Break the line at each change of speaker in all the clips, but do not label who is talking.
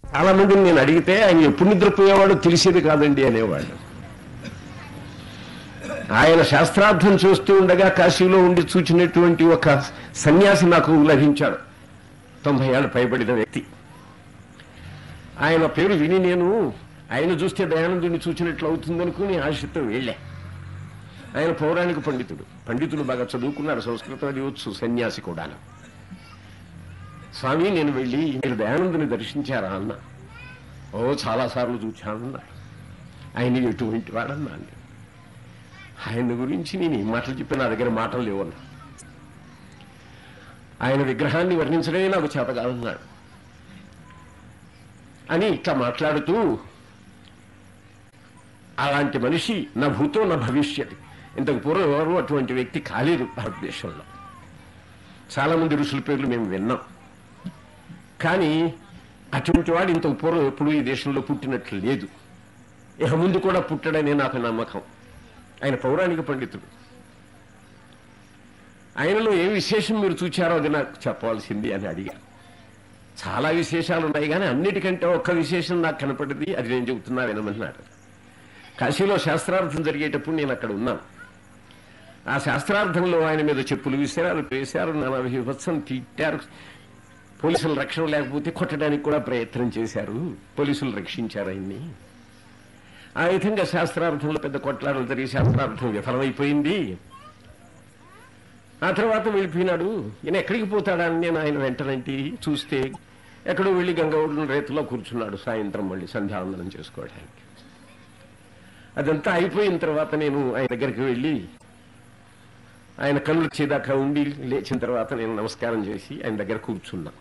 చాలా మందిని నేను అడిగితే ఆయన ఎప్పుడు నిద్రపోయేవాడు తెలిసేది కాదండి అనేవాడు. ఆయన శాస్త్రార్థం చూస్తూ ఉండగా కాశీలో ఉండి చూచినటువంటి ఒక సన్యాసి నాకు లభించాడు. 90 ఏళ్ళు పైబడిన వ్యక్తి. ఆయన పేరు విని నేను ఆయన చూస్తే దయానందుని చూచినట్లు అవుతుందనుకుని ఆశతో వెళ్ళా. ఆయన పౌరాణిక పండితుడు బాగా చదువుకున్నాడు, సంస్కృతం అది వచ్చు, సన్యాసి కూడా. స్వామి నేను వెళ్ళి మీరు దయానందుని దర్శించారా అన్నా. ఓ చాలాసార్లు చూచానన్నారు. ఆయన ఎటువంటి వాడన్నాను. ఆయన గురించి నేను ఈ మాటలు చెప్పి నా దగ్గర మాటలు లేవన్నా. ఆయన విగ్రహాన్ని వర్ణించడమే నాకు చేత కాదన్నాడు అని ఇట్లా మాట్లాడుతూ, అలాంటి మనిషి నా భూతో నా భవిష్యత్. ఇంతకు పూర్వం ఎవరు అటువంటి వ్యక్తి కాలేదు భారతదేశంలో. చాలా మంది ఋషుల పేర్లు మేము విన్నాం, కానీ అటువంటి వాడు ఇంతకు పూర్వం ఎప్పుడూ ఈ దేశంలో పుట్టినట్లు లేదు. ఇక ముందు కూడా పుట్టడనే నాకు నమ్మకం. ఆయన పౌరాణిక పండితుడు. ఆయనలో ఏ విశేషం మీరు చూచారో అది నాకు చెప్పవలసింది అని అడిగా. చాలా విశేషాలు ఉన్నాయి, కానీ అన్నిటికంటే ఒక్క విశేషం నాకు కనపడింది, అది నేను చెబుతున్నా వినమన్నాడు. కాశీలో శాస్త్రార్థం జరిగేటప్పుడు నేను అక్కడ ఉన్నాను. ఆ శాస్త్రార్థంలో ఆయన మీద చెప్పులు విసిరారు, వేశారు, నానా విభత్సం తిట్టారు. పోలీసులు రక్షణ లేకపోతే కొట్టడానికి కూడా ప్రయత్నం చేశారు. పోలీసులు రక్షించారు ఆయన్ని. ఆ విధంగా శాస్త్రార్థంలో పెద్ద కొట్లాటలు జరిగి శాస్త్రార్థం విఫలమైపోయింది. ఆ తర్వాత వెళ్ళిపోయినాడు. ఈయన ఎక్కడికి పోతాడని నేను ఆయన వెంటనంటి చూస్తే ఎక్కడో వెళ్ళి గంగవడ్ల రేతులో కూర్చున్నాడు. సాయంత్రం మళ్ళీ సంధ్యావందనం చేసుకోవడానికి. అదంతా అయిపోయిన తర్వాత నేను ఆయన దగ్గరికి వెళ్ళి ఆయన కళ్ళు వచ్చేదాకా ఉండి లేచిన తర్వాత నేను నమస్కారం చేసి ఆయన దగ్గర కూర్చున్నా.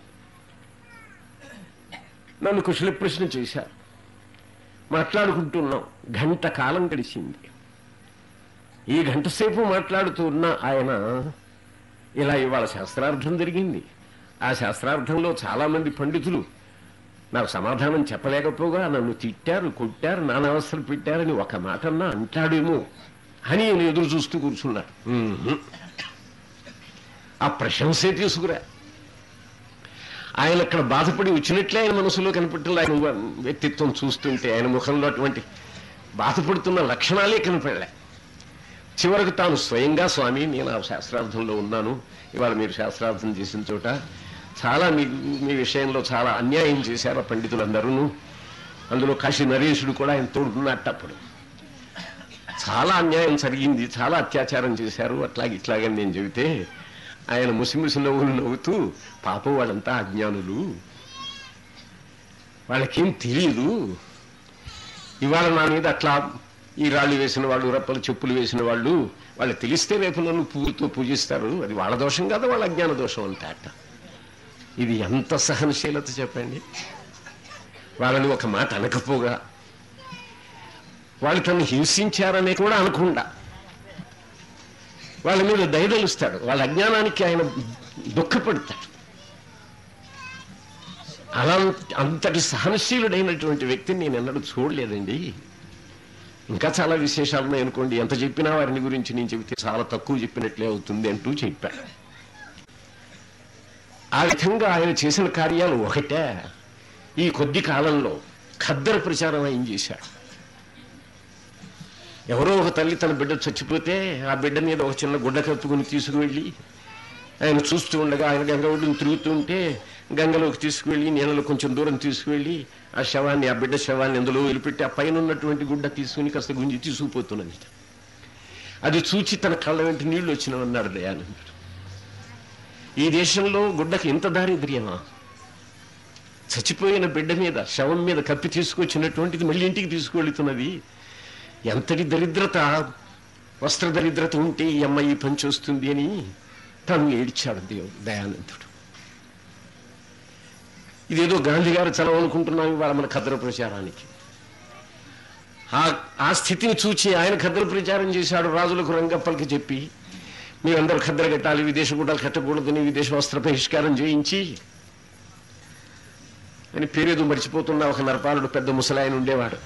నన్ను కుశల ప్రశ్న చేశారు. మాట్లాడుకుంటున్నాం. గంట కాలం గడిచింది. ఈ గంట సేపు మాట్లాడుతూ ఉన్న ఆయన ఇలా ఇవాళ శాస్త్రార్థం జరిగింది. ఆ శాస్త్రార్థంలో చాలా మంది పండితులు నాకు సమాధానం చెప్పలేకపోగా నన్ను తిట్టారు, కొట్టారు, నానవస్థలు పెట్టారని ఒక మాటన్నా అంటాడేమో అని నేను ఎదురు చూస్తూ కూర్చున్నాడు. ఆ ప్రశంసే తీసుకురా. ఆయన అక్కడ బాధపడి వచ్చినట్లే ఆయన మనసులో కనపట్టిన ఆయన వ్యక్తిత్వం చూస్తుంటే ఆయన ముఖంలో అటువంటి బాధపడుతున్న లక్షణాలే కనపడలే. చివరకు తాను స్వయంగా, స్వామి నేను ఆ శాస్త్రార్థంలో ఉన్నాను, ఇవాళ మీరు శాస్త్రార్థం చేసిన చోట చాలా మీ విషయంలో చాలా అన్యాయం చేశారు ఆ పండితులందరూ, అందులో కాశీ నరేశుడు కూడా ఆయన తోడుకున్నట్టప్పుడు చాలా అన్యాయం జరిగింది, చాలా అత్యాచారం చేశారు, అట్లాగే ఇట్లాగని నేను చెబితే ఆయన ముసిముసి నవ్వులు నవ్వుతూ, పాపం వాళ్ళంతా అజ్ఞానులు, వాళ్ళకేం తెలియదు, ఇవాళ నా మీద అట్లా ఈ రాళ్ళు వేసిన వాళ్ళు, రప్పలు చెప్పులు వేసిన వాళ్ళు, వాళ్ళు తెలిస్తే రేపు నన్ను పూలతో పూజిస్తారు, అది వాళ్ళ దోషం కాదు, వాళ్ళ అజ్ఞాన దోషం అంటాట. ఇది ఎంత సహనశీలత చెప్పండి. వాళ్ళని ఒక మాట అనకపోగా, వాళ్ళు తను హింసించారనే కూడా అనకుండా వాళ్ళ మీద దయదలుస్తాడు, వాళ్ళ అజ్ఞానానికి ఆయన దుఃఖపడతాడు. అలా అంతటి సహనశీలుడైనటువంటి వ్యక్తిని నేను ఎన్నడూ చూడలేదండి. ఇంకా చాలా విశేషాలు ఉన్నాయి అనుకోండి, ఎంత చెప్పినా వారిని గురించి నేను చెబితే చాలా తక్కువ చెప్పినట్లే అవుతుంది అంటూ చెప్పాడు. ఆ విధంగా ఆయన చేసిన కార్యాలు ఒకటే. ఈ కొద్ది కాలంలో ఖద్దర ప్రచారం ఆయన చేశాడు. ఎవరో ఒక తల్లి తన బిడ్డ చచ్చిపోతే ఆ బిడ్డ మీద ఒక చిన్న గుడ్డ కప్పుకుని తీసుకువెళ్ళి ఆయన చూస్తూ ఉండగా, ఆయన గంగ ఒడ్డును తిరుగుతూ ఉంటే గంగలోకి తీసుకువెళ్ళి నీళ్ళలో కొంచెం దూరం తీసుకువెళ్ళి ఆ శవాన్ని, ఆ బిడ్డ శవాన్ని అందులో వదిలిపెట్టి ఆ పైన ఉన్నటువంటి గుడ్డ తీసుకుని కాస్త గుంజి తీసుకుపోతున్నది. అది చూచి తన కళ్ళ వెంట నీళ్లు వచ్చినవన్నాడు దయానందుడు. ఈ దేశంలో గుడ్డకి ఇంత దారిద్ర్యమా? చచ్చిపోయిన బిడ్డ మీద, శవం మీద కప్పి తీసుకొచ్చినటువంటిది మళ్ళీ ఇంటికి తీసుకువెళుతున్నది. ఎంతటి దరిద్రత, వస్త్ర దరిద్రత ఉంటే ఈ అమ్మాయి పని చేస్తుంది అని తను ఏడ్చాడు దయానందుడు. ఇదేదో గాంధీ గారు చదవనుకుంటున్నాం ఇవాళ మన ఖద్దర ప్రచారానికి. ఆ స్థితిని చూచి ఆయన ఖద్దర ప్రచారం చేశాడు. రాజులకు రంగప్పలకి చెప్పి మీరందరూ ఖద్దర కట్టాలి, విదేశ గుడ్డలు కట్టకూడదని విదేశ వస్త్ర బహిష్కారం చేయించి అని పేరేదో మర్చిపోతున్న ఒక నరపాలుడు పెద్ద ముసలాయన ఉండేవాడు.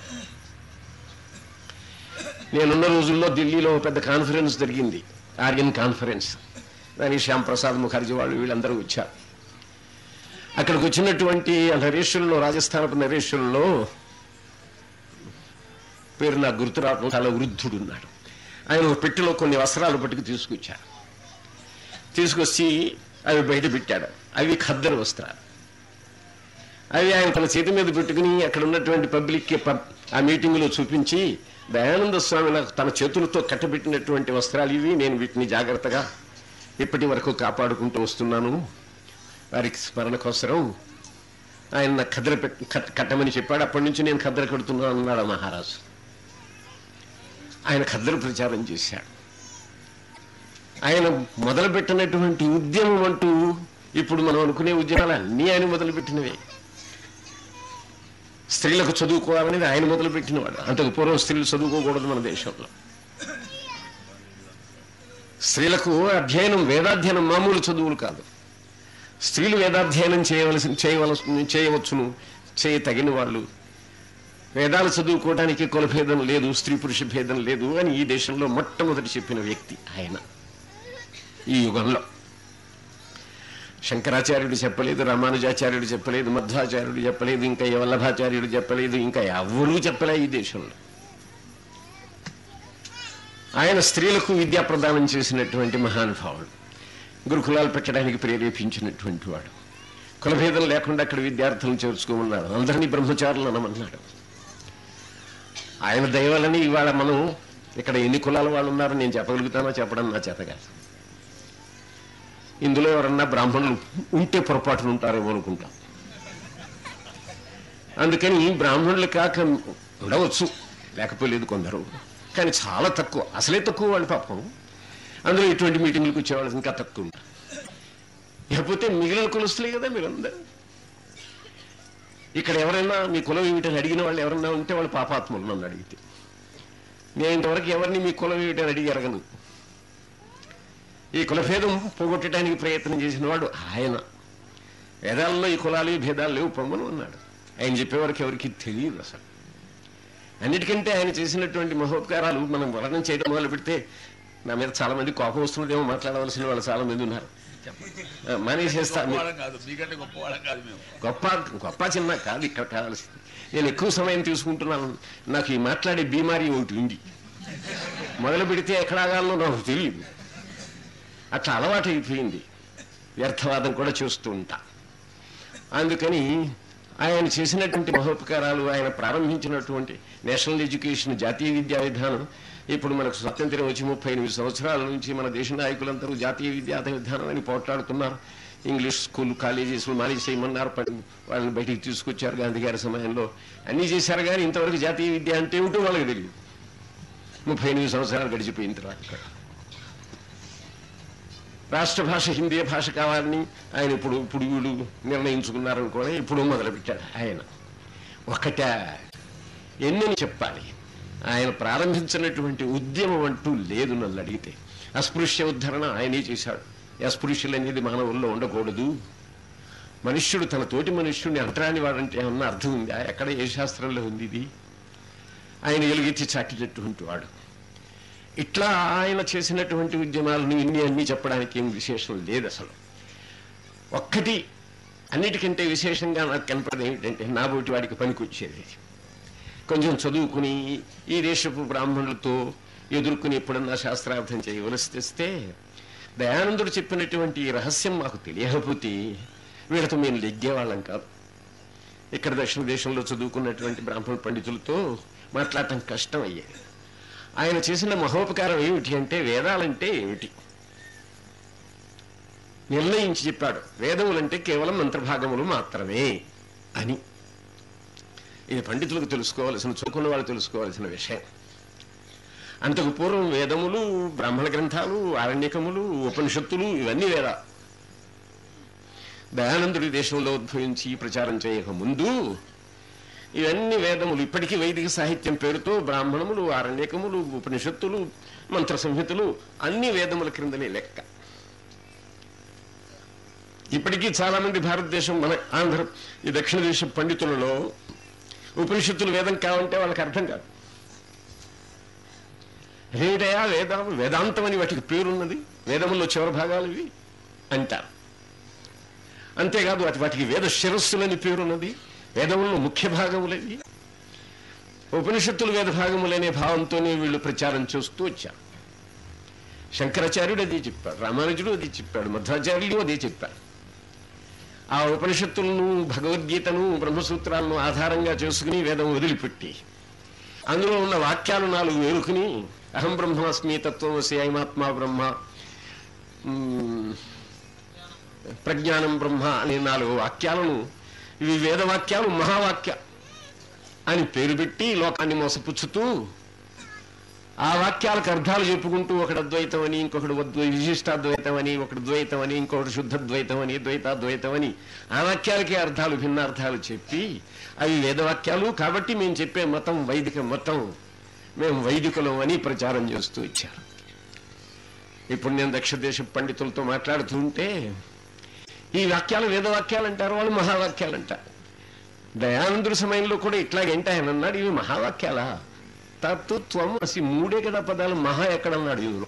నేనున్న రోజుల్లో ఢిల్లీలో పెద్ద కాన్ఫరెన్స్ జరిగింది, ఆర్యన్ కాన్ఫరెన్స్. దానికి శ్యామ్ ప్రసాద్ ముఖర్జీ వాళ్ళు వీళ్ళందరూ వచ్చారు. అక్కడికి వచ్చినటువంటి నరేషుల్లో, రాజస్థానపు నరేషుల్లో పేరు నాకు గుర్తు రావడం, చాలా వృద్ధుడు ఉన్నాడు. ఆయన ఒక పెట్టెలో కొన్ని వస్త్రాలు పట్టుకు తీసుకొచ్చారు. తీసుకొచ్చి అవి బయట పెట్టాడు. అవి ఖద్దరు వస్త్రాలు. అవి ఆయన తన చేతి మీద పెట్టుకుని అక్కడ ఉన్నటువంటి పబ్లిక్కి ఆ మీటింగ్లో చూపించి, దయానంద స్వామి నాకు తన చేతులతో కట్టబెట్టినటువంటి వస్త్రాలు ఇవి, నేను వీటిని జాగ్రత్తగా ఇప్పటి వరకు కాపాడుకుంటూ వస్తున్నాను, వారికి స్మరణ కోసరం ఆయన నాకు ఖద్దరు కట్టమని చెప్పాడు. అప్పటి నుంచి నేను ఖద్దరు కడుతున్నాను అన్నాడు మహారాజు. ఆయన ఖద్దరు ప్రచారం చేశాడు. ఆయన మొదలుపెట్టినటువంటి ఉద్యమం అంటూ ఇప్పుడు మనం అనుకునే ఉద్యమాలు అన్నీ ఆయన మొదలుపెట్టినవే. స్త్రీలకు చదువుకోవాలనేది ఆయన మొదలుపెట్టినవాడు. అంతకు పూర్వం స్త్రీలు చదువుకోకూడదు మన దేశంలో. స్త్రీలకు అధ్యయనం, వేదాధ్యయనం మామూలు చదువులు కాదు. స్త్రీలు వేదాధ్యయనం చేయవచ్చును, తగిన వాళ్ళు. వేదాలు చదువుకోవడానికి కులభేదం లేదు, స్త్రీ పురుష భేదం లేదు అని ఈ దేశంలో మొట్టమొదటి చెప్పిన వ్యక్తి ఆయన. ఈ యుగంలో శంకరాచార్యుడు చెప్పలేదు, రామానుజాచార్యుడు చెప్పలేదు, మధ్వాచార్యుడు చెప్పలేదు, ఇంకా వల్లభాచార్యుడు చెప్పలేదు, ఇంకా ఎవరూ చెప్పలే ఈ దేశంలో. ఆయన స్త్రీలకు విద్యా ప్రదానం చేసినటువంటి మహానుభావుడు, గురుకులాలు పెట్టడానికి ప్రేరేపించినటువంటి వాడు. కులభేదం లేకుండా అక్కడ విద్యార్థులను చేర్చుకోమన్నాడు, అందరినీ బ్రహ్మచారులు అనమన్నాడు. ఆయన దయవలని ఇవాళ మనం ఇక్కడ ఎన్ని కులాల వాళ్ళు ఉన్నారో నేను చెప్పగలుగుతానో చెప్పడం నా చేత కాదు. ఇందులో ఎవరన్నా బ్రాహ్మణులు ఉంటే పొరపాటును ఉంటారేమో అనుకుంటాం. అందుకని బ్రాహ్మణులు కాక ఉండవచ్చు, లేకపోలేదు కొందరు, కానీ చాలా తక్కువ, అసలే తక్కువ వాళ్ళు పాపం. అందులో ఇటువంటి మీటింగ్లకు వచ్చేవాళ్ళు ఇంకా తక్కువ ఉంటారు. లేకపోతే మిగిలిన కులస్తులే కదా మీరందరూ. ఇక్కడ ఎవరైనా మీ కులం ఏమిటని అడిగిన వాళ్ళు ఎవరన్నా ఉంటే వాళ్ళు పాపాత్ములు. నన్ను అడిగితే నేను ఇంతవరకు ఎవరిని మీ కులం ఏమిటని అడిగి ఎరగను. ఈ కులభేదం పోగొట్టడానికి ప్రయత్నం చేసిన వాడు ఆయన. వేదాల్లో ఈ కులాలు భేదాలు లేవు పొమ్మను అన్నాడు. ఆయన చెప్పేవారికి ఎవరికి తెలియదు అసలు. అన్నిటికంటే ఆయన చేసినటువంటి మహోపకారాలు మనం వర్ణన చేయడం మొదలు పెడితే నా మీద చాలా మంది కోపం వస్తున్నదేమో, మాట్లాడవలసిన వాళ్ళు చాలా మంది ఉన్నారు. మానేసేస్తా. గొప్ప గొప్ప చిన్న కాదు ఇక్కడ కావాల్సింది. నేను ఎక్కువ సమయం తీసుకుంటున్నాను. నాకు ఈ మాట్లాడే బీమారీ ఒకటి ఉంది. మొదలు పెడితే ఎక్కడ ఆగాలో నాకు తెలియదు. అట్లా అలవాటు అయిపోయింది. వ్యర్థవాదం కూడా చేస్తూ ఉంటా. అందుకని ఆయన చేసినటువంటి మహోపకారాలు, ఆయన ప్రారంభించినటువంటి నేషనల్ ఎడ్యుకేషన్, జాతీయ విద్యా విధానం, ఇప్పుడు మనకు స్వాతంత్ర్యం వచ్చి 38 సంవత్సరాల నుంచి మన దేశ నాయకులందరూ జాతీయ విద్యా విధానం అని పోట్లాడుతున్నారు. ఇంగ్లీష్ స్కూల్ కాలేజెస్లు మానేసేయమన్నారు, వాళ్ళని బయటికి తీసుకొచ్చారు గాంధీ గారి సమయంలో. అన్నీ చేశారు కానీ ఇంతవరకు జాతీయ విద్య అంటే ఏమిటో వాళ్ళకి తెలియదు. 38 సంవత్సరాలు గడిచిపోయిన తర్వాత రాష్ట్ర భాష హిందీ భాష కావాలని ఆయన ఇప్పుడు వీళ్ళు నిర్ణయించుకున్నారనుకోని ఇప్పుడు మొదలుపెట్టాడు ఆయన. ఒకట ఎన్నని చెప్పాలి. ఆయన ప్రారంభించినటువంటి ఉద్యమం అంటూ లేదు. నన్ను అడిగితే అస్పృశ్య ఉద్ధరణ ఆయనే చేశాడు. అస్పృశ్యులు అనేది మానవుల్లో ఉండకూడదు. మనుష్యుడు తన తోటి మనుష్యుడిని అంటరాని వాడంటే ఏమన్నా అర్థం ఉందా? ఎక్కడ ఏ శాస్త్రంలో ఉంది ఇది? ఆయన ఎలుగెత్తి చాటినటువంటి వాడు. ఇట్లా ఆయన చేసినటువంటి ఉద్యమాలను అన్నీ చెప్పడానికి ఏం విశేషం లేదు అసలు. ఒక్కటి అన్నిటికంటే విశేషంగా నాకు కనపడేది ఏమిటంటే, నా బోటి వాడికి పనికొచ్చేది, కొంచెం చదువుకుని ఈ దేశపు బ్రాహ్మణులతో ఎదుర్కొని ఎప్పుడన్నా శాస్త్రార్థం చేయవలసి తెస్తే, దయానందుడు చెప్పినటువంటి ఈ రహస్యం మాకు తెలియకపోతే వీళ్ళతో మేము లెగ్గేవాళ్ళం కాదు. ఇక్కడ దక్షిణ దేశంలో చదువుకున్నటువంటి బ్రాహ్మణ పండితులతో మాట్లాడటం కష్టం అయ్యేది. ఆయన చేసిన మహోపకారం ఏమిటి అంటే, వేదాలంటే ఏమిటి నిర్ణయించి చెప్పాడు. వేదములంటే కేవలం మంత్రభాగములు మాత్రమే అని. ఇది పండితులకు తెలుసుకోవాల్సిన, చదువుకున్న వాళ్ళు తెలుసుకోవాల్సిన విషయం. అంతకు పూర్వం వేదములు, బ్రాహ్మణ గ్రంథాలు, ఆరణ్యకములు, ఉపనిషత్తులు ఇవన్నీ వేదా. దయానందుడి దేశంలో ఉద్భవించి ప్రచారం చేయక ముందు ఇవన్నీ వేదములు. ఇప్పటికీ వైదిక సాహిత్యం పేరుతో బ్రాహ్మణములు, ఆరణ్యకములు, ఉపనిషత్తులు, మంత్ర సంహితలు అన్ని వేదముల క్రిందనే లెక్క. ఇప్పటికీ చాలా మంది భారతదేశం, మన ఆంధ్ర ఈ దక్షిణ దేశ పండితులలో ఉపనిషత్తులు వేదం కావంటే వాళ్ళకి అర్థం కాదు. ఏమిటయా వేదాంతం అని వాటికి పేరున్నది, వేదముల్లో చివరి భాగాలు ఇవి అంటారు. అంతేకాదు వాటికి వేద శిరస్సులని పేరున్నది, వేదముల్లో ముఖ్య భాగములవి. ఉపనిషత్తులు వేద భాగములనే భావంతోనే వీళ్ళు ప్రచారం చేస్తూ వచ్చారు. శంకరాచార్యుడు అదే చెప్పాడు, రామానుజుడు అదే చెప్పాడు, మధ్వాచార్యులు అదే చెప్పారు. ఆ ఉపనిషత్తులను, భగవద్గీతను, బ్రహ్మసూత్రాలను ఆధారంగా చేసుకుని వేదం వదిలిపెట్టి అందులో ఉన్న వాక్యాలు 4 వేరుకుని అహం బ్రహ్మాస్మి, తత్వమసి, అయమాత్మా బ్రహ్మ, ప్రజ్ఞానం బ్రహ్మ అనే 4 వాక్యాలను, ఇవి వేదవాక్యాలు, మహావాక్య అని పేరు పెట్టి లోకాన్ని మోసపుచ్చుతూ ఆ వాక్యాలకు అర్థాలు చెప్పుకుంటూ ఒకటి అద్వైతం అని, ఇంకొకటి విశిష్టాద్వైతం అని, ఒకటి ద్వైతం అని, ఇంకొకటి శుద్ధద్వైతం అని, ద్వైతాద్వైతం అని ఆ వాక్యాలకే అర్థాలు, భిన్నార్థాలు చెప్పి అవి వేదవాక్యాలు కాబట్టి మేము చెప్పే మతం వైదిక మతం, మేము వైదికులం అని ప్రచారం చేస్తూ ఇచ్చారు. ఇప్పుడు నేను దక్షిణ పండితులతో మాట్లాడుతూ ఉంటే ఈ వాక్యాలు వేదవాక్యాలు అంటారు, వాళ్ళు మహావాక్యాలు అంటారు. దయానందుడి సమయంలో కూడా ఇట్లాగేంటి ఆయన అన్నాడు, ఇవి మహావాక్యాలా? తత్వం అసి 3 కదా పదాలు, మహా ఎక్కడన్నాడు ఇందులో?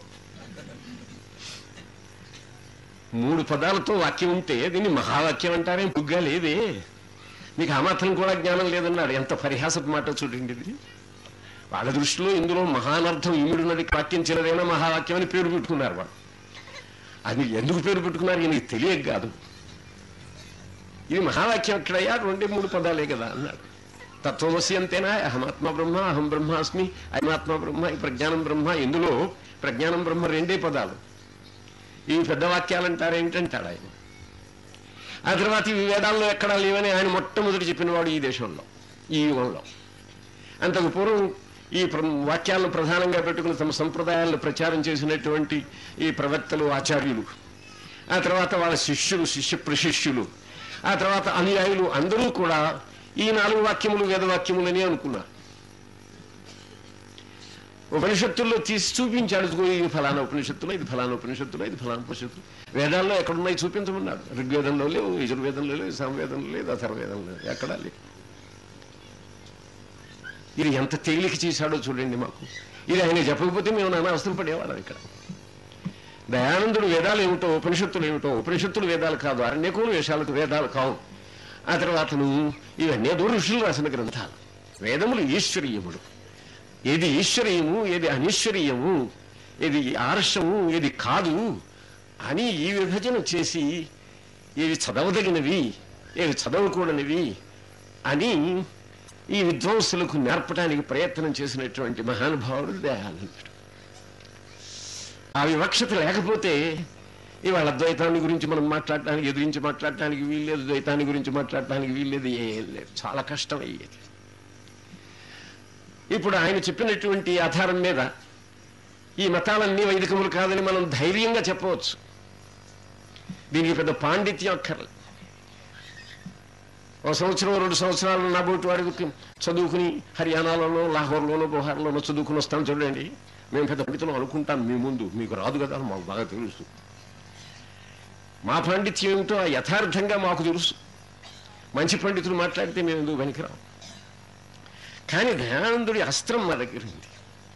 3 పదాలతో వాక్యం ఉంటే దీన్ని మహావాక్యం అంటారేం? బుగ్గా లేదే, మీకు ఆ మాత్రం కూడా జ్ఞానం లేదన్నాడు. ఎంత పరిహాసపు మాట చూడండి ఇది. వాళ్ళ దృష్టిలో ఇందులో మహానర్థం ఇమిడున్నది, వాక్యం చిన్నదైనా మహావాక్యం అని పేరు పెట్టుకున్నారు. వాళ్ళు అది ఎందుకు పేరు పెట్టుకున్నారు ఈయనకి తెలియక కాదు. ఇది మహావాక్యం ఎక్కడయ్యా, 2-3 పదాలే కదా అన్నాడు. తత్వమసి అంతేనా? అహమాత్మ బ్రహ్మ, అహం బ్రహ్మాస్మి, అయమాత్మ బ్రహ్మ, ఈ ప్రజ్ఞానం బ్రహ్మ. ఇందులో ప్రజ్ఞానం బ్రహ్మ 2 పదాలు, ఇవి పెద్ద వాక్యాలు అంటారేంటంటాడు ఆయన. ఆ తర్వాత ఇవి వేదాల్లో ఎక్కడా లేవని ఆయన మొట్టమొదటి చెప్పినవాడు ఈ దేశంలో, ఈ యుగంలో. అంతకు పూర్వం ఈ వాక్యాలను ప్రధానంగా పెట్టుకుని తమ సంప్రదాయాలను ప్రచారం చేసినటువంటి ఈ ప్రవక్తలు, ఆచార్యులు, ఆ తర్వాత వాళ్ళ శిష్యులు, శిష్య ప్రశిష్యులు, ఆ తర్వాత అనుయాయులు అందరూ కూడా ఈ 4 వాక్యములు వేదవాక్యములని అనుకున్నారు. ఉపనిషత్తుల్లో తీసి చూపించాడు, ఇది ఫలానా ఉపనిషత్తులో, ఇది ఫలానా ఉపనిషత్తులో, ఇది ఫలానా ఉపనిషత్తులు. వేదాల్లో ఎక్కడున్నాయి చూపించమన్నాడు. ఋగ్వేదంలో లేవు, యజుర్వేదంలో లేవు, సామవేదంలో లేదు, అథర్వవేదంలో లేదు, ఎక్కడా లేదు. ఇది ఎంత తేలిక చేశాడో చూడండి మాకు. ఇది ఆయన చెప్పకపోతే మేము నానా అవసరం పడేవాళ్ళం ఇక్కడ. దయానందుడు వేదాలు ఏమిటో, ఉపనిషత్తులు ఏమిటో, ఉపనిషత్తులు వేదాలు కాదు, అరణ్యకులు వేషాలకు వేదాలు కావు. ఆ తర్వాతను ఇవన్నీ ఋషులు రాసిన గ్రంథాలు. వేదములు ఈశ్వరీయములు, ఏది ఈశ్వరీయము, ఏది అనిశ్వరీయము, ఏది ఆర్షము, ఏది కాదు అని ఈ విభజన చేసి ఏవి చదవదగినవి, ఏవి చదవకూడనివి అని ఈ విద్వాంసులకు నేర్పడానికి ప్రయత్నం చేసినటువంటి మహానుభావుడు దయానందుడు. ఆ వివక్షత లేకపోతే ఇవాళ ద్వైతాన్ని గురించి మనం మాట్లాడటానికి, ఎదురించి మాట్లాడటానికి వీల్లేదు, ద్వైతాన్ని గురించి మాట్లాడటానికి వీల్లేదు, ఏం లేదు, చాలా కష్టం అయ్యేది. ఇప్పుడు ఆయన చెప్పినటువంటి ఆధారం మీద ఈ మతాలన్నీ వైదికములు కాదని మనం ధైర్యంగా చెప్పవచ్చు. దీనికి పెద్ద పాండిత్యం అక్కర్లేదు. 1 సంవత్సరం 2 సంవత్సరాలు నాబోటి వాడికి చదువుకుని హర్యానాలోనో, లాహోర్లోనో, బోహార్లోనో చదువుకుని వస్తాను చూడండి, మేము పెద్ద పండితులు అనుకుంటాం మీ ముందు, మీకు రాదు కదా, మాకు బాగా తెలుసు. మా పాండిత్యం ఏమిటో యథార్థంగా మాకు తెలుసు. మంచి పండితులు మాట్లాడితే మేము ఎందుకు పనికిరాం. కానీ దయానందుడి అస్త్రం మా దగ్గర ఉంది.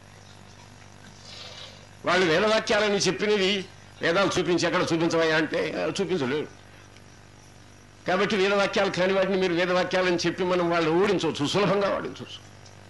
వాళ్ళు వేదవాక్యాలని చెప్పినవి వేదాలు చూపించి ఎక్కడ చూపించవయ్యా అంటే చూపించలేడు. కాబట్టి వేదవాక్యాలు కాని వాటిని మీరు వేదవాక్యాలని చెప్పి మనం వాళ్ళని ఓడించవచ్చు, సులభంగా ఓడించవచ్చు.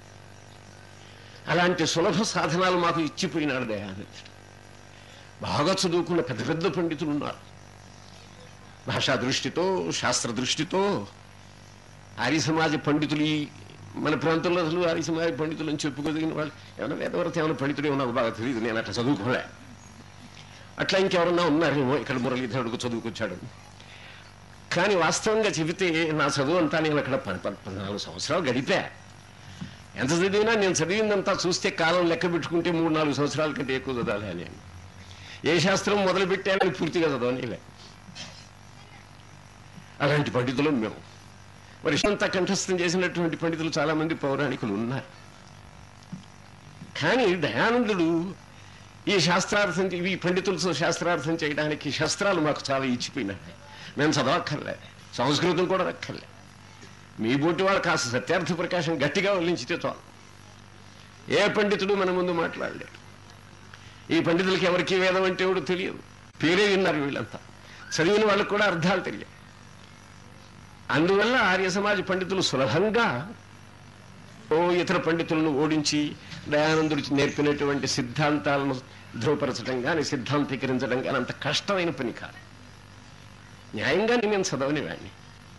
అలాంటి సులభ సాధనాలు మాకు ఇచ్చిపోయినాడు దయానందుడు. బాగా చదువుకున్న పెద్ద పెద్ద పండితులు ఉన్నారు. భాషా దృష్టితో, శాస్త్ర దృష్టితో ఆర్య సమాజ పండితులు, మన ప్రాంతంలో అసలు ఆర్య సమాజ పండితులు అని చెప్పుకోదగిన వాళ్ళు ఏమైనా వేదవరత ఏమైనా పండితులు ఏమన్నా బాగా తెలియదు, నేను అట్లా చదువుకోలే. అట్లా ఇంకెవరన్నా ఉన్నారేమో, ఇక్కడ మురళీధరుడుకు చదువుకొచ్చాడు. కానీ వాస్తవంగా చెబితే నా చదువు అంతా నేను అక్కడ 14 సంవత్సరాలు గడిపా. ఎంత చదివినా నేను చదివిందంతా చూస్తే కాలం లెక్క పెట్టుకుంటే 3-4 సంవత్సరాల కంటే ఎక్కువ చదవాలి. నేను ఏ శాస్త్రం మొదలుపెట్టానని పూర్తిగా చదవనిలే. అలాంటి పండితులు మేము. మరి ఇష్టంతా కంఠస్థం చేసినటువంటి పండితులు చాలామంది పౌరాణికులు ఉన్నారు. కానీ దయానందుడు ఈ శాస్త్రార్థం, ఈ పండితులతో శాస్త్రార్థం చేయడానికి శస్త్రాలు మాకు చాలా ఇచ్చిపోయినాయి. మేము చదవక్కర్లే, సంస్కృతం కూడా రక్కర్లే. మీ బోటి వాళ్ళు కాస్త సత్యార్థ ప్రకాశం గట్టిగా వల్లించితే చాలు. ఏ పండితుడు మన ముందు మాట్లాడలేడు. ఈ పండితులకి ఎవరికి వేదం అంటే ఎవడో తెలియదు, పేరే విన్నారు వీళ్ళంతా. చదివిన వాళ్ళకు కూడా అర్థాలు తెలియదు. అందువల్ల ఆర్య సమాజ పండితులు సులభంగా ఇతర పండితులను ఓడించి దయానందుడు నేర్పినటువంటి సిద్ధాంతాలను ధృవపరచడం కానీ సిద్ధాంతీకరించడం కానీ అంత కష్టమైన పని కాదు. న్యాయంగా నేను చదవని వాడిని,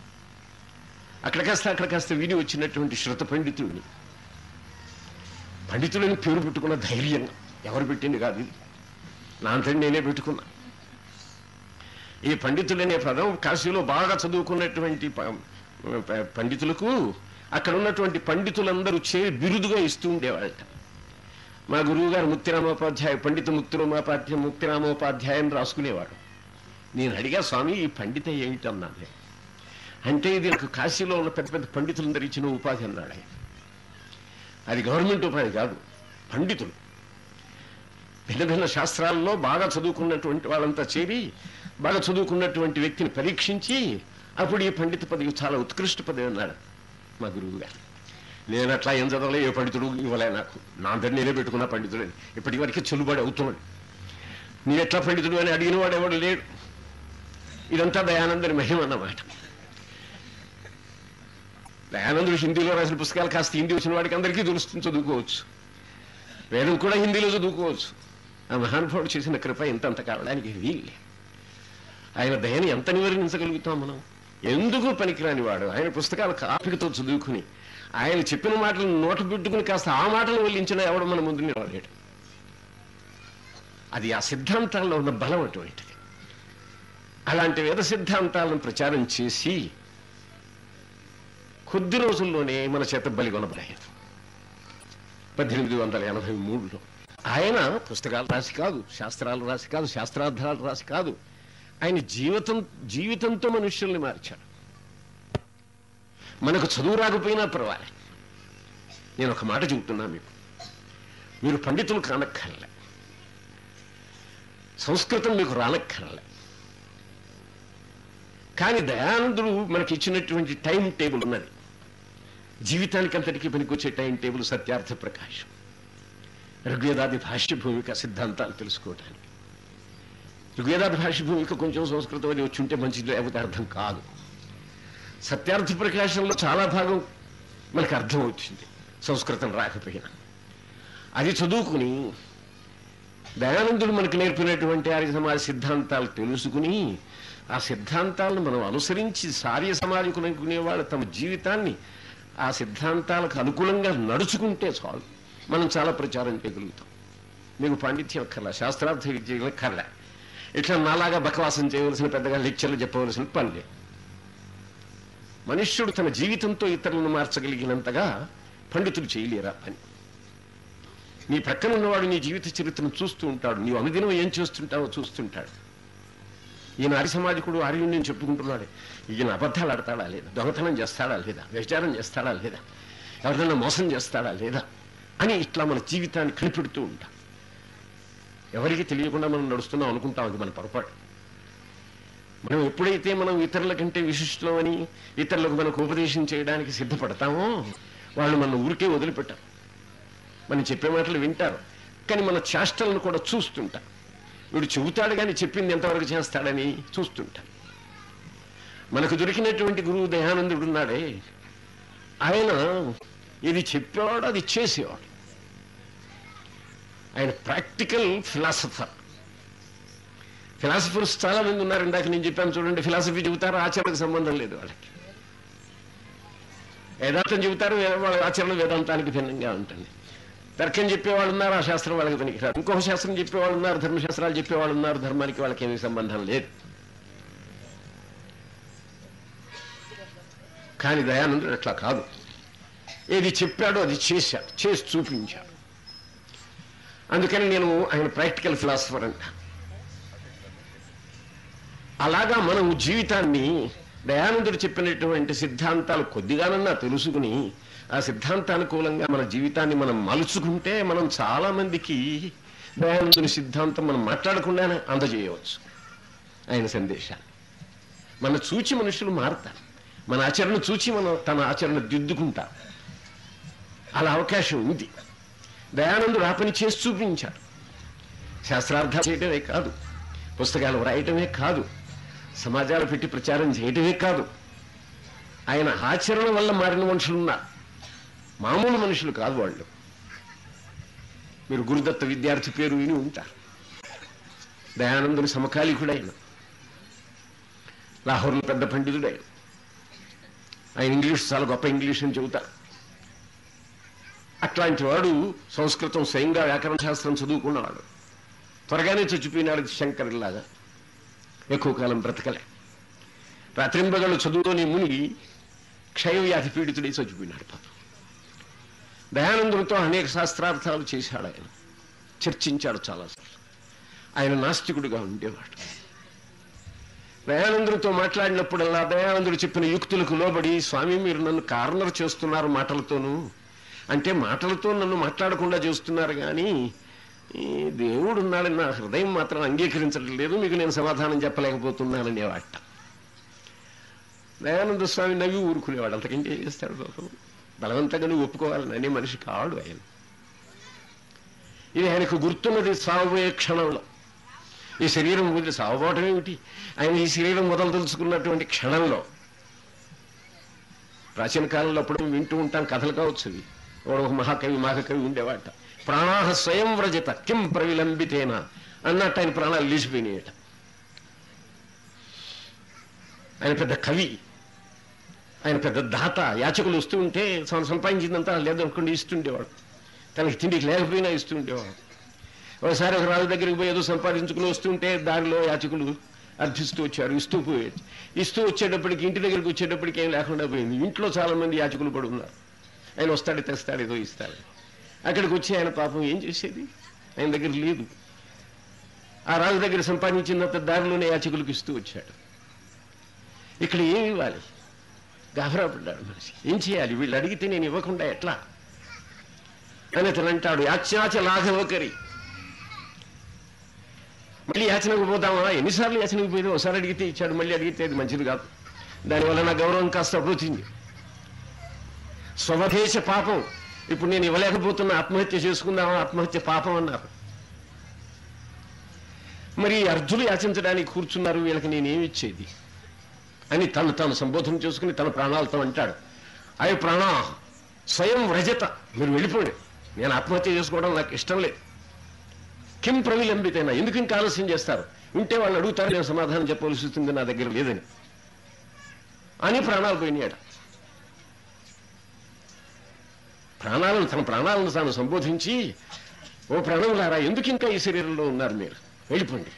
అక్కడ కాస్త విని వచ్చినటువంటి శ్రుత పండితుడిని. పండితులని పేరు పెట్టుకున్న ధైర్యం ఎవరు పెట్టింది కాదు, నా అంతటి నేనే పెట్టుకున్నా. ఈ పండితులనే పదం కాశీలో బాగా చదువుకున్నటువంటి పండితులకు అక్కడ ఉన్నటువంటి పండితులందరూ బిరుదుగా ఇస్తూ ఉండేవాళ్ళట. మా గురువు గారు ముక్తిరామోపాధ్యాయ పండిత ముక్తిరామోపాధ్యాయం రాసుకునేవాడు. నేను అడిగా, స్వామి ఈ పండిత ఏమిటన్నాను. అంటే ఇది నాకు కాశీలో ఉన్న పెద్ద పెద్ద పండితులందరూ ఇచ్చిన ఉపాధి అన్నాడు ఆయన. అది గవర్నమెంట్ ఉపాధి కాదు, పండితులు భిన్న భిన్న శాస్త్రాల్లో బాగా చదువుకున్నటువంటి వాళ్ళంతా చేరి బాగా చదువుకున్నటువంటి వ్యక్తిని పరీక్షించి అప్పుడు ఈ పండిత పదవి చాలా ఉత్కృష్ట పదవి అన్నాడు మా గురువు గారు. నేను అట్లా ఏం చదవలే, ఏ పండితుడు ఇవ్వలే నాకు, నా అందరినీ నేనే పెట్టుకున్నా పండితుడని. ఇప్పటి వరకు చెల్లుబాటు అవుతున్నాడు. నీ ఎట్లా పండితుడు అని అడిగిన వాడు ఎవడు లేడు. ఇదంతా దయానందుని మహిమ అన్నమాట. దయానందుడు హిందీలో రాసిన పుస్తకాలు కాస్త హిందీ వచ్చిన వాడికి అందరికీ తెలుస్తుంది, చదువుకోవచ్చు. వేదం కూడా హిందీలో చదువుకోవచ్చు. ఆ మహానుభావుడు చేసిన కృప ఇంతంత కావడానికి వీళ్ళే. ఆయన దయని ఎంత నివారించగలుగుతాం మనం? ఎందుకు పనికిరాని వాడు ఆయన పుస్తకాలు కాపికతో చదువుకుని ఆయన చెప్పిన మాటలను నోట పెట్టుకుని కాస్త ఆ మాటలు వల్లించిన ఎవడు మన ముందు నిలవలేడు. అది ఆ సిద్ధాంతాల్లో ఉన్న బలం అటువంటిది. అలాంటి వేద సిద్ధాంతాలను ప్రచారం చేసి కొద్ది రోజుల్లోనే మన చేత బలిగొనబడారు. 1883లో ఆయన పుస్తకాలు రాసి కాదు, శాస్త్రాలు రాసి కాదు, శాస్త్రార్థాలు రాసి కాదు, ఆయన జీవితంతో మనుష్యుల్ని మార్చాడు. మనకు చదువు రాకపోయినా పర్వాలేదు. నేను ఒక మాట చెబుతున్నా మీకు, మీరు పండితులు కానక్కర్లే, సంస్కృతం మీకు రానక్కర్లే. కానీ దయానందుడు మనకి ఇచ్చినటువంటి టైం టేబుల్ ఉన్నది. జీవితానికి అంతటికీ పనికొచ్చే టైం టేబుల్ సత్యార్థ ప్రకాశం, ఋగ్వేదాది భాష్య భూమిక సిద్ధాంతాలు తెలుసుకోవడానికి. ఋగ్వేదాది భాష్య భూమిక కొంచెం సంస్కృతం అది వచ్చి ఉంటే మంచిది, లేకపోతే అర్థం కాదు. సత్యార్థ ప్రకాశంలో చాలా భాగం మనకు అర్థం వచ్చింది సంస్కృతం రాకపోయినా. అది చదువుకుని దయానందుడు మనకు నేర్పినటువంటి ఆర్య సమాజ సిద్ధాంతాలు తెలుసుకుని ఆ సిద్ధాంతాలను మనం అనుసరించి ఆర్య సమాజకులు అనుకునేవాళ్ళు తమ జీవితాన్ని ఆ సిద్ధాంతాలకు అనుకూలంగా నడుచుకుంటే చాలు, మనం చాలా ప్రచారం చేయగలుగుతాం. మీకు పాండిత్యం అక్కర్లా, శాస్త్రార్థ విద్య అక్కర్లా, ఇట్లా నాలాగా బకవాసం చేయవలసిన పెద్దగా లెక్చర్లు చెప్పవలసిన పని లేదు. మనుష్యుడు తన జీవితంతో ఇతరులను మార్చగలిగినంతగా పండితులు చేయలేరా పని. నీ ప్రక్కన ఉన్నవాడు నీ జీవిత చరిత్రను చూస్తూ ఉంటాడు, నీవు అనుదినం ఏం చేస్తుంటావో చూస్తుంటాడు. ఈయన ఆర్య సమాజకుడు ఆర్యుని నేను చెప్పుకుంటున్నాడు, ఈయన అబద్ధాలు ఆడతాడా లేదా, దొంగతనం చేస్తాడా లేదా, వ్యభిచారం చేస్తాడా లేదా, ఎవరినైనా మోసం చేస్తాడా లేదా అని ఇట్లా మన జీవితాన్ని కనిపెడుతూ ఉంటాం. ఎవరికి తెలియకుండా మనం నడుస్తున్నాం అనుకుంటాం, అది మన పొరపాటు. మనం ఎప్పుడైతే మనం ఇతరుల కంటే విశిష్టమని ఇతరులకు మనకు ఉపదేశం చేయడానికి సిద్ధపడతామో వాళ్ళు మన ఊరికే వదిలిపెట్టారు. మనం చెప్పే మాటలు వింటారు, కానీ మన చేష్టలను కూడా చూస్తుంటారు. వీడు చెబుతాడు కానీ చెప్పింది ఎంతవరకు చేస్తాడని చూస్తుంటారు. మనకు దొరికినటువంటి గురువు దయానందుడు ఉన్నాడే, ఆయన ఇది చెప్పేవాడు, అది చేసేవాడు. ఆయన ప్రాక్టికల్ ఫిలాసఫర్. ఫిలాసఫర్స్ చాలా మంది ఉన్నారు, ఇందాక నేను చెప్పాను చూడండి. ఫిలాసఫీ చెబుతారు, ఆచరణకు సంబంధం లేదు వాళ్ళకి. వేదాంతం చెబుతారు, వాళ్ళ ఆచరణ వేదాంతానికి భిన్నంగా ఉంటుంది. తర్కం చెప్పేవాళ్ళు ఉన్నారు, ఆ శాస్త్రం వాళ్ళకి పనికిరాదు. ఇంకొక శాస్త్రం చెప్పేవాళ్ళు ఉన్నారు, ధర్మశాస్త్రాలు చెప్పేవాళ్ళు ఉన్నారు, ధర్మానికి వాళ్ళకి ఏమీ సంబంధం లేదు. కానీ దయానందుడు అట్లా కాదు. ఏది చెప్పాడో అది చేశాడు, చేసి చూపించాడు. అందుకని నేను ఆయన ప్రాక్టికల్ ఫిలాసఫర్ అంట. అలాగా మనం జీవితాన్ని దయానందుడు చెప్పినటువంటి సిద్ధాంతాలు కొద్దిగానన్నా తెలుసుకుని ఆ సిద్ధాంతానుకూలంగా మన జీవితాన్ని మనం మలుచుకుంటే మనం చాలా మందికి దయానందుని సిద్ధాంతం మనం మాట్లాడకుండానే అందజేయవచ్చు ఆయన సందేశాన్ని. మన చూచి మనుషులు మారుతారు, మన ఆచరణ చూచి మనం తన ఆచరణ దిద్దుకుంటాం. అలా అవకాశం ఉంది. దయానందుడు ఆ పని చేసి చూపించాడు. శాస్త్రార్థాలు చేయటమే కాదు, పుస్తకాలు వ్రాయటమే కాదు, సమాజాలు పెట్టి ప్రచారం చేయటమే కాదు, ఆయన ఆచరణ వల్ల మారిన మనుషులున్నారు, మామూలు మనుషులు కాదు వాళ్ళు. మీరు గురుదత్త విద్యార్థి పేరు విని ఉంటారు. దయానందుని సమకాలీకుడైన, లాహోర్లో పెద్ద పండితుడైన. ఆయన ఇంగ్లీష్ చాలా గొప్ప ఇంగ్లీష్ అని చెబుతారు. అట్లాంటి వాడు సంస్కృతం స్వయంగా వ్యాకరణ శాస్త్రం చదువుకున్నవాడు. త్వరగానే చచ్చిపోయినాడు శంకరులాగా, ఎక్కువ కాలం బ్రతకలే. రాత్రింబగళ్ళు చదువుతోనే మునిగి క్షయవ్యాధి పీడితుడై చచ్చిపోయినాడు పాపం. దయానందునితో అనేక శాస్త్రార్థాలు చేశాడు ఆయన, చర్చించాడు చాలాసార్లు. ఆయన నాస్తికుడిగా ఉండేవాడు. దయానందునితో మాట్లాడినప్పుడల్లా దయానందుడు చెప్పిన యుక్తులకు లోబడి, స్వామి మీరు నన్ను కార్నర్ చేస్తున్నారు మాటలతోనూ, అంటే మాటలతో నన్ను మాట్లాడకుండా చేస్తున్నారు, కానీ దేవుడు ఉన్నాడని నా హృదయం మాత్రం అంగీకరించడం లేదు, మీకు నేను సమాధానం చెప్పలేకపోతున్నాననేవాట. దయానంద స్వామి నవ్వి ఊరుకునేవాడు. అంతకంటే చేస్తాడు పాపం. బలవంతంగా నువ్వు ఒప్పుకోవాలని అనే మనిషి కాడు ఆయన. ఇది ఆయనకు గుర్తున్నది సాగుపోయే క్షణంలో. ఈ శరీరం వదిలి సాగుపోవటం ఏమిటి, ఆయన ఈ శరీరం వదలదలుచుకున్నటువంటి క్షణంలో. ప్రాచీన కాలంలో అప్పుడు వింటూ ఉంటాం కథలు కావచ్చు. అవి ఒక మహాకవి మహాకవి ఉండేవాట, ప్రాణాహ స్వయం వ్రజత కిం ప్రవిలంబితేనా అన్నట్టు ఆయన ప్రాణాలు లేచిపోయినాయట. ఆయన పెద్ద కవి, ఆయన పెద్ద దాత. యాచకులు వస్తూ ఉంటే సంపాదించిందంతా లేదనుకోండి ఇస్తుండేవాడు, తనకి తిండికి లేకపోయినా ఇస్తుండేవాడు. ఒకసారి ఒక రాజు దగ్గరికి పోయి ఏదో సంపాదించుకుని వస్తుంటే దారిలో యాచకులు అర్థిస్తూ వచ్చారు, ఇస్తూ వచ్చేటప్పటికి ఇంటి దగ్గరికి వచ్చేటప్పటికి ఏం లేకుండా పోయింది. ఇంట్లో చాలా మంది యాచకులు పడి ఉన్నారు. ఆయన వస్తాడు, తెస్తాడు, ఏదో ఇస్తాడు. అక్కడికి వచ్చి ఆయన పాపం ఏం చేసేది, ఆయన దగ్గర లేదు. ఆ రాజు దగ్గర సంపాదించినంత దారిలోనే యాచకులకు ఇస్తూ వచ్చాడు. ఇక్కడ ఏమి ఇవ్వాలి, గాబరా పడ్డాడు మనిషి. ఏం చేయాలి, వీళ్ళు అడిగితే నేను ఇవ్వకుండా ఎట్లా అని అతను అంటాడు, యాచ్యాచ లాఘవకరి. మళ్ళీ యాచనకు పోతామా, ఎన్నిసార్లు యాచనకు పోయింది, ఒకసారి అడిగితే ఇచ్చాడు, మళ్ళీ అడిగితే అది మంచిది కాదు, దానివల్ల నా గౌరవం కాస్త అభివృద్ధింది. స్వదేశ పాపం, ఇప్పుడు నేను ఇవ్వలేకపోతున్నా, ఆత్మహత్య చేసుకుందామా, ఆత్మహత్య పాపం అన్నారు. మరి అర్జులు యాచించడానికి కూర్చున్నారు, వీళ్ళకి నేనేమి ఇచ్చేది అని తాను సంబోధన చేసుకుని తన ప్రాణాలతో అంటాడు, అవి ప్రాణ స్వయం వ్రజత, మీరు వెళ్ళిపోండి, నేను ఆత్మహత్య చేసుకోవడం నాకు ఇష్టం లేదు. కిం ప్రవిలంబితైనా, ఎందుకు ఇంకా ఆలస్యం చేస్తారు, ఉంటే వాళ్ళు అడుగుతారు, నేను సమాధానం చెప్పవలసి వస్తుంది, నా దగ్గర లేదని అని ప్రాణాలు పోయినాడు. తన ప్రాణాలను తాను సంబోధించి, ఓ ప్రాణములారా, ఎందుకు ఇంకా ఈ శరీరంలో ఉన్నారు, మీరు వెళ్ళిపోండి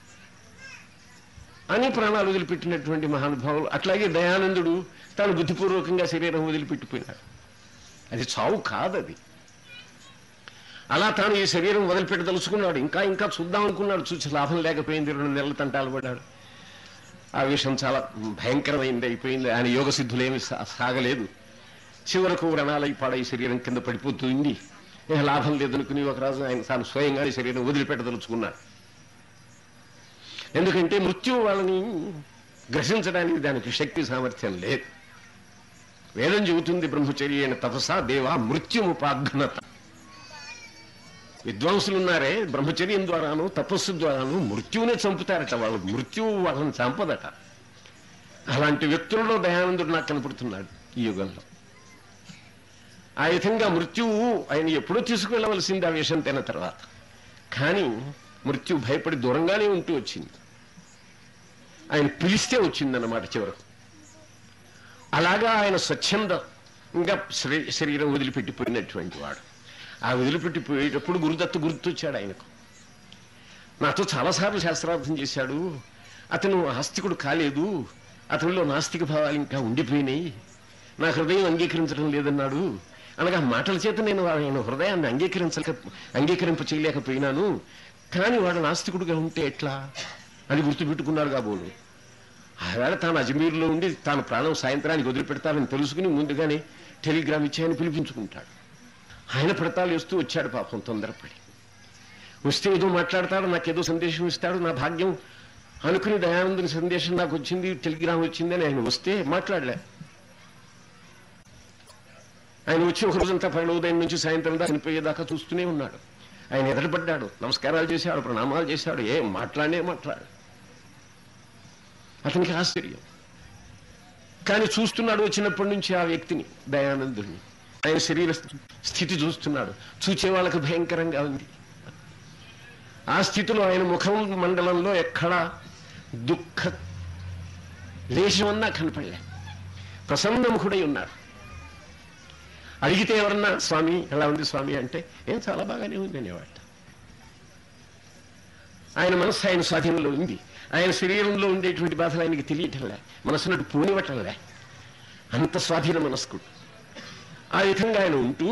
అని ప్రాణాలు వదిలిపెట్టినటువంటి మహానుభావులు. అట్లాగే దయానందుడు తాను బుద్ధిపూర్వకంగా శరీరం వదిలిపెట్టిపోయినాడు. అది చావు కాదది. అలా తాను ఈ శరీరం వదిలిపెట్టదలుచుకున్నాడు. ఇంకా చూద్దాం అనుకున్నాడు, చూసి లాభం లేకపోయింది. 2 నెలలు తంటాలు పడ్డాడు. ఆ విషయం చాలా భయంకరమైంది అయిపోయింది. ఆయన యోగ సిద్ధులేమి సాగలేదు. చివరకు వ్రణాలై పాడై శరీరం కింద పడిపోతుంది. లాభం లేదనుకుని ఒక రాజు ఆయన తాను స్వయంగా ఈ శరీరం వదిలిపెట్టదలుచుకున్నాడు. ఎందుకంటే మృత్యువు వాళ్ళని గ్రహించడానికి దానికి శక్తి సామర్థ్యం లేదు. వేదం చెబుతుంది, బ్రహ్మచర్యేణ తపసా దేవా మృత్యుముపాఘ్నత. విద్వాంసులున్నారే, బ్రహ్మచర్యం ద్వారాను తపస్సు ద్వారాను మృత్యువునే చంపుతారట. వాళ్ళు మృత్యువు వాళ్ళని చంపదట. అలాంటి వ్యక్తులలో దయానందుడు నాకు కనపడుతున్నాడు ఈ యుగంలో. ఆ విధంగా మృత్యువు ఆయన ఎప్పుడూ తీసుకువెళ్ళవలసింది ఆ విషయం తిన్న తర్వాత. కానీ మృత్యు భయపడి దూరంగానే ఉంటూ వచ్చింది. ఆయన పిలిస్తే వచ్చిందన్నమాట చివరకు. అలాగా ఆయన స్వచ్ఛందంగా శరీరం వదిలిపెట్టిపోయినటువంటి వాడు. ఆ వదిలిపెట్టిపోయేటప్పుడు గురుదత్త గుర్తొచ్చాడు ఆయనకు. నాతో చాలాసార్లు శాస్త్రార్థం చేశాడు, అతను ఆస్తికుడు కాలేదు, అతనిలో నాస్తిక భావాలు ఇంకా ఉండిపోయినాయి, నా హృదయం అంగీకరించడం లేదన్నాడు. అనగా మాటల చేత నేను ఆయన హృదయాన్ని అంగీకరింప చేయలేకపోయినాను. కానీ వాడు నాస్తికుడుగా ఉంటే ఎట్లా అని గుర్తుపెట్టుకున్నాడు కాబోలు. ఆవేళ తాను అజ్మీర్లో ఉండి తాను ప్రాణం సాయంత్రానికి వదిలిపెడతానని తెలుసుకుని ముందుగానే టెలిగ్రామ్ ఇచ్చి ఆయన పిలిపించుకుంటాడు. ఆయన ప్రతాలు వేస్తూ వచ్చాడు పాపం తొందరపడి. వస్తే ఏదో మాట్లాడతాడు, నాకేదో సందేశం ఇస్తాడు, నా భాగ్యం అనుకుని దయానందుని సందేశం నాకు వచ్చింది, టెలిగ్రామ్ వచ్చిందని ఆయన వస్తే మాట్లాడలే. ఆయన వచ్చి ఒక రోజంతా ఉదయం నుంచి సాయంత్రం దాకా చనిపోయేదాకా చూస్తూనే ఉన్నాడు. ఆయన ఎదురుపడ్డాడు, నమస్కారాలు చేశాడు, ప్రణామాలు చేశాడు, మాట్లాడు. అతనికి ఆశ్చర్యం. కానీ చూస్తున్నాడు వచ్చినప్పటి నుంచి ఆ వ్యక్తిని, దయానందుడిని. ఆయన శరీర స్థితి చూస్తున్నాడు. చూచే వాళ్ళకు భయంకరంగా ఉంది. ఆ స్థితిలో ఆయన ముఖం మండలంలో ఎక్కడా దుఃఖ లేశమన్నా కనపడలే. ప్రసన్నముఖుడై ఉన్నాడు. అడిగితే ఎవరన్నా స్వామి ఎలా ఉంది స్వామి అంటే ఏం చాలా బాగానే ఉంది అనేవాట. ఆయన మనస్సు ఆయన స్వాధీనంలో ఉంది. ఆయన శరీరంలో ఉండేటువంటి బాధలు ఆయనకి తెలియటంలే, మనసునట్టు పోనివటంలే. అంత స్వాధీన మనస్కుడు. ఆ విధంగా ఆయన ఉంటూ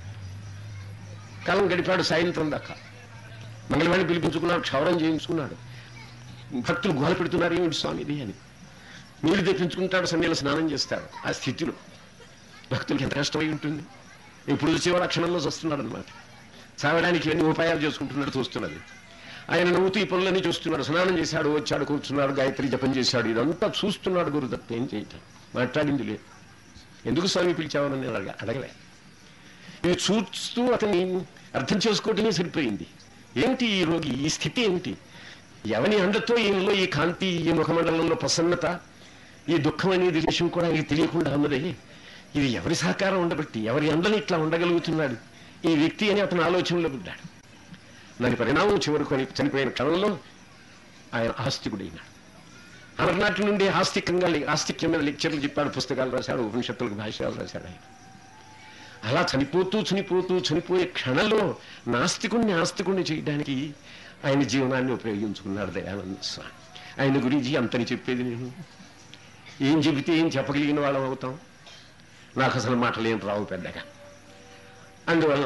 కాలం గడిపాడు. సాయంత్రం దాకా మంగళవాడిని పిలిపించుకున్నాడు, క్షౌరం చేయించుకున్నాడు. భక్తులు గోల పెడుతున్నారు ఏమిటి స్వామిది అని. నీళ్లు తెప్పించుకుంటాడు, సన్నిలో స్నానం చేస్తాడు. ఆ స్థితిలో భక్తులకి ఎంత కష్టమై ఉంటుంది. ఇప్పుడు వచ్చేవాడు ఆ క్షణంలో చూస్తున్నాడు అనమాట. చావడానికి ఎన్ని ఉపాయాలు చేసుకుంటున్నాడు చూస్తున్నది. ఆయన నవ్వుతూ ఈ పనులన్నీ చూస్తున్నాడు. స్నానం చేశాడు, వచ్చాడు, కూర్చున్నాడు, గాయత్రి జపం చేశాడు. ఇదంతా చూస్తున్నాడు. గురు తప్ప ఏం చేయటం, మాట్లాడింది లేదు. ఎందుకు స్వామి పిలిచావని నేను అడగలే. ఇది చూస్తూ అతన్ని అర్థం చేసుకోవటమే సరిపోయింది. ఏమిటి ఈ రోగి, ఈ స్థితి ఏమిటి? ఎవని అండతో ఈయనలో ఈ కాంతి, ఈ ముఖమండలంలో ప్రసన్నత, ఈ దుఃఖం అనేది విషయం కూడా ఆయనకి తెలియకుండా ఉన్నదే. ఇది ఎవరి సహకారం ఉండబట్టి, ఎవరి అండని ఇట్లా ఉండగలుగుతున్నాడు ఈ వ్యక్తి అని అతను ఆలోచనలో పడ్డాడు. దాని పరిణామం చివరకు చనిపోయిన క్షణంలో ఆయన ఆస్తికుడైనాడు. అమర్నాటి నుండి ఆస్తిక్యం మీద లెక్చర్లు చెప్పాడు, పుస్తకాలు రాశాడు, ఉపనిషత్తులకు భాష్యాలు రాశాడు. ఆయన అలా చనిపోయే క్షణంలో నాస్తికుణ్ణి ఆస్తికుణ్ణి చేయడానికి ఆయన జీవనాన్ని ఉపయోగించుకున్నాడు దయానంద స్వామి. ఆయన గురించి అంతని చెప్పేది నేను. ఏం చెబితే ఏం చెప్పగలిగిన వాళ్ళం అవుతాం. నాకు అసలు మాటలు ఏం రావు పెద్దగా. అందువల్ల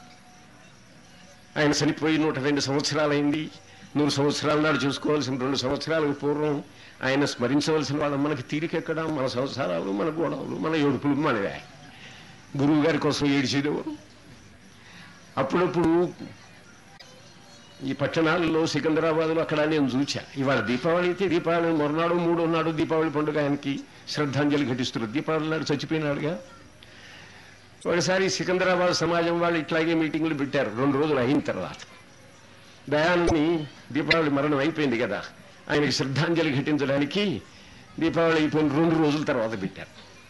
ఆయన చనిపోయి 102 సంవత్సరాలైంది. 100 సంవత్సరాల నాడు చూసుకోవాల్సిన 2 సంవత్సరాలకు పూర్వం ఆయన స్మరించవలసిన వాళ్ళం మనకి తీరికెక్కడ? మన సంసారాలు, మన గొడవలు, మన ఏడుపులు మనవే. గురువు గారి కోసం ఏడిచేదేవారు. అప్పుడప్పుడు ఈ పట్టణాలలో సికింద్రాబాద్లో అక్కడ నేను చూచా. ఇవాళ దీపావళి అయితే దీపావళి మరునాడు 3వ నాడు దీపావళి పండుగ ఆయనకి శ్రద్ధాంజలి ఘటిస్తున్నారు. దీపావళి నాడు చచ్చిపోయినాడుగా. ఒకసారి సికింద్రాబాద్ సమాజం వాళ్ళు ఇట్లాగే మీటింగులు పెట్టారు. 2 రోజులు అయిన తర్వాత దయాన్ని దీపావళి మరణం అయిపోయింది కదా, ఆయనకి శ్రద్ధాంజలి ఘటించడానికి దీపావళి అయిపోయిన 2 రోజుల తర్వాత పెట్టారు.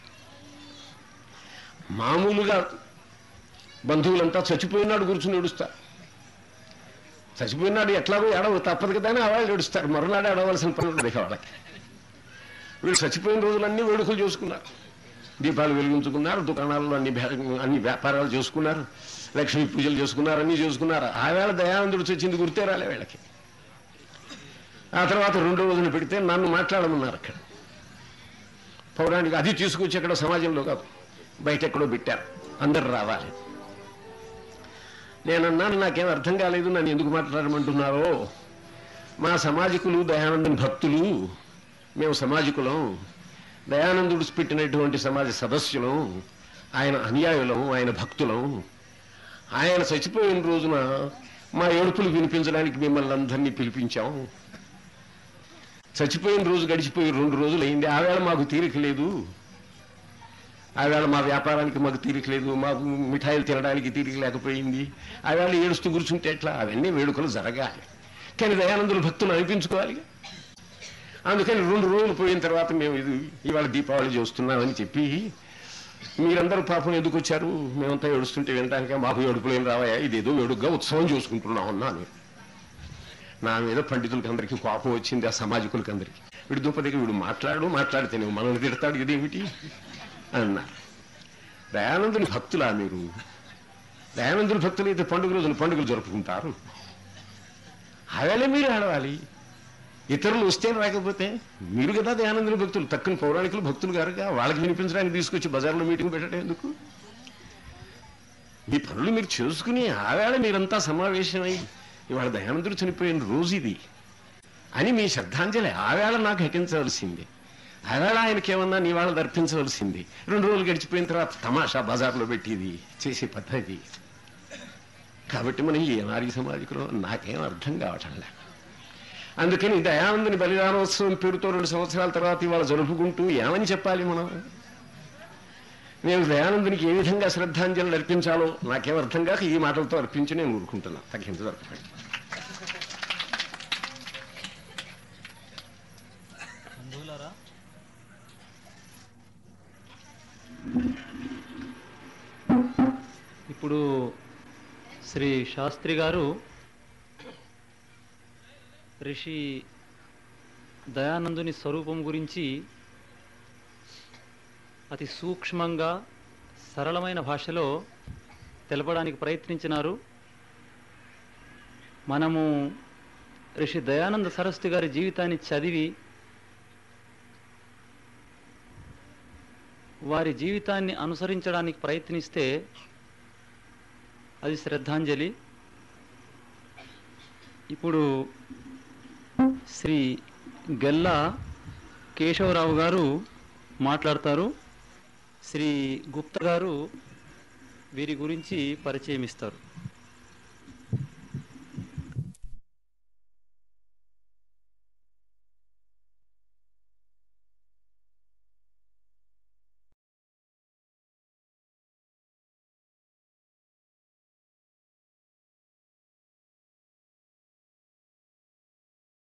మామూలుగా బంధువులంతా చచ్చిపోయినాడు కూర్చుని ఏడుస్తారు. చచ్చిపోయినాడు ఎట్లాగో ఏడవ తప్పదు కదా అని వాళ్ళు ఏడుస్తారు. మరునాడు ఏడవలసిన పనులు ఉండదు వాళ్ళకి. వీళ్ళు చచ్చిపోయిన రోజులన్నీ వేడుకలు చేసుకున్నారు. దీపాలు వెలిగించుకున్నారు, దుకాణాల్లో అన్ని వ్యాపారాలు చేసుకున్నారు, లక్ష్మీ పూజలు చేసుకున్నారు, అన్నీ చేసుకున్నారు. ఆవేళ దయానందుడు చచ్చింది గుర్తే రాలే వీళ్ళకి. ఆ తర్వాత 2వ రోజున పెడితే నన్ను మాట్లాడమన్నారు. అక్కడ పౌరాణిక అది తీసుకొచ్చి అక్కడ సమాజంలో కాదు, బయట ఎక్కడో పెట్టారు, అందరు రావాలి. నేనన్నాను నాకేం అర్థం కాలేదు, నన్ను ఎందుకు మాట్లాడమంటున్నారో. మా సమాజికులు దయానందుని భక్తులు, మేము సమాజికులం, దయానందుడు పెట్టినటువంటి సమాజ సదస్యులం, ఆయన అనుయాయులం, ఆయన భక్తులం. ఆయన చచ్చిపోయిన రోజున మా ఏడుపులు వినిపించడానికి మిమ్మల్ని అందరినీ పిలిపించాం. చచ్చిపోయిన రోజు గడిచిపోయి 2 రోజులు అయింది. ఆవేళ మాకు తీరిక లేదు, ఆవేళ మా వ్యాపారానికి మాకు తీరిక లేదు, మాకు మిఠాయిలు తినడానికి తీరిక లేకపోయింది. ఆవేళ ఏడుస్తూ కూర్చుంటే ఎట్లా? అవన్నీ వేడుకలు జరగాలి, కానీ దయానందుల భక్తులు అనిపించుకోవాలి. అందుకని 2 రోజులు పోయిన తర్వాత మేము ఇవాళ దీపావళి చేస్తున్నామని చెప్పి, మీరందరూ పాపం ఎందుకు వచ్చారు? మేమంతా ఏడుస్తుంటే వినడానికి మాకు ఏడుపులు ఏం రావాయా? ఇదేదో వేడుకగా ఉత్సవం చేసుకుంటున్నాం అన్నాను. నా మీద పండితులకి అందరికీ కోపం వచ్చింది, ఆ సమాజికులకి అందరికీ. వీడు దుంపదిగా వీడు మాట్లాడితే నువ్వు మనల్ని తిడతాడు ఇదేమిటి అన్నారు. దయానందుని భక్తులా మీరు? దయానందుని భక్తులు అయితే పండుగలు జరుపుకుంటారు. అవేళ మీరు ఆడవాలి, ఇతరులు వస్తే రాకపోతే. మీరు కదా దయానందుని భక్తులు, తక్కువ పౌరాణికులు భక్తులు గారుగా. వాళ్ళకి వినిపించడానికి తీసుకొచ్చి బజార్లో మీటింగ్ పెట్టడం ఎందుకు? మీ పనులు మీరు చేసుకుని ఆవేళ మీరంతా సమావేశమై ఇవాళ దయానందుడు చనిపోయిన రోజు ఇది అని మీ శ్రద్ధాంజలి ఆవేళ నాకు హెకించవలసింది. ఆవేళ ఆయనకేమన్నా నీవాళ దర్పించవలసింది. 2 రోజులు గడిచిపోయిన తర్వాత తమాషా బజార్లో పెట్టేది చేసే పద్ధతి. కాబట్టి మనం ఏ నారీ సమాజికులో నాకేం అర్థం కావటంలే. అందుకని దయానందుని బలిదానోత్సవం పేరుతో 2 సంవత్సరాల తర్వాత ఇవాళ జరుపుకుంటూ ఏమని చెప్పాలి మనం? నేను దయానందునికి ఏ విధంగా శ్రద్ధాంజలి అర్పించాలో నాకేం అర్థం కాక ఈ మాటలతో అర్పించి నేను ఊరుకుంటున్నా. తగ్గింత జరపండి.
ఇప్పుడు శ్రీ శాస్త్రి గారు ఋషి దయానందుని స్వరూపం గురించి అతి సూక్ష్మంగా సరళమైన భాషలో తెలపడానికి ప్రయత్నించినారు. మనము ఋషి దయానంద సరస్వతి గారి జీవితాన్ని చదివి వారి జీవితాన్ని అనుసరించడానికి ప్రయత్నిస్తే అది శ్రద్ధాంజలి. ఇప్పుడు శ్రీ గెల్లా కేశవరావు గారు మాట్లాడతారు. శ్రీ గుప్తా గారు వీరి గురించి పరిచయం ఇస్తారు.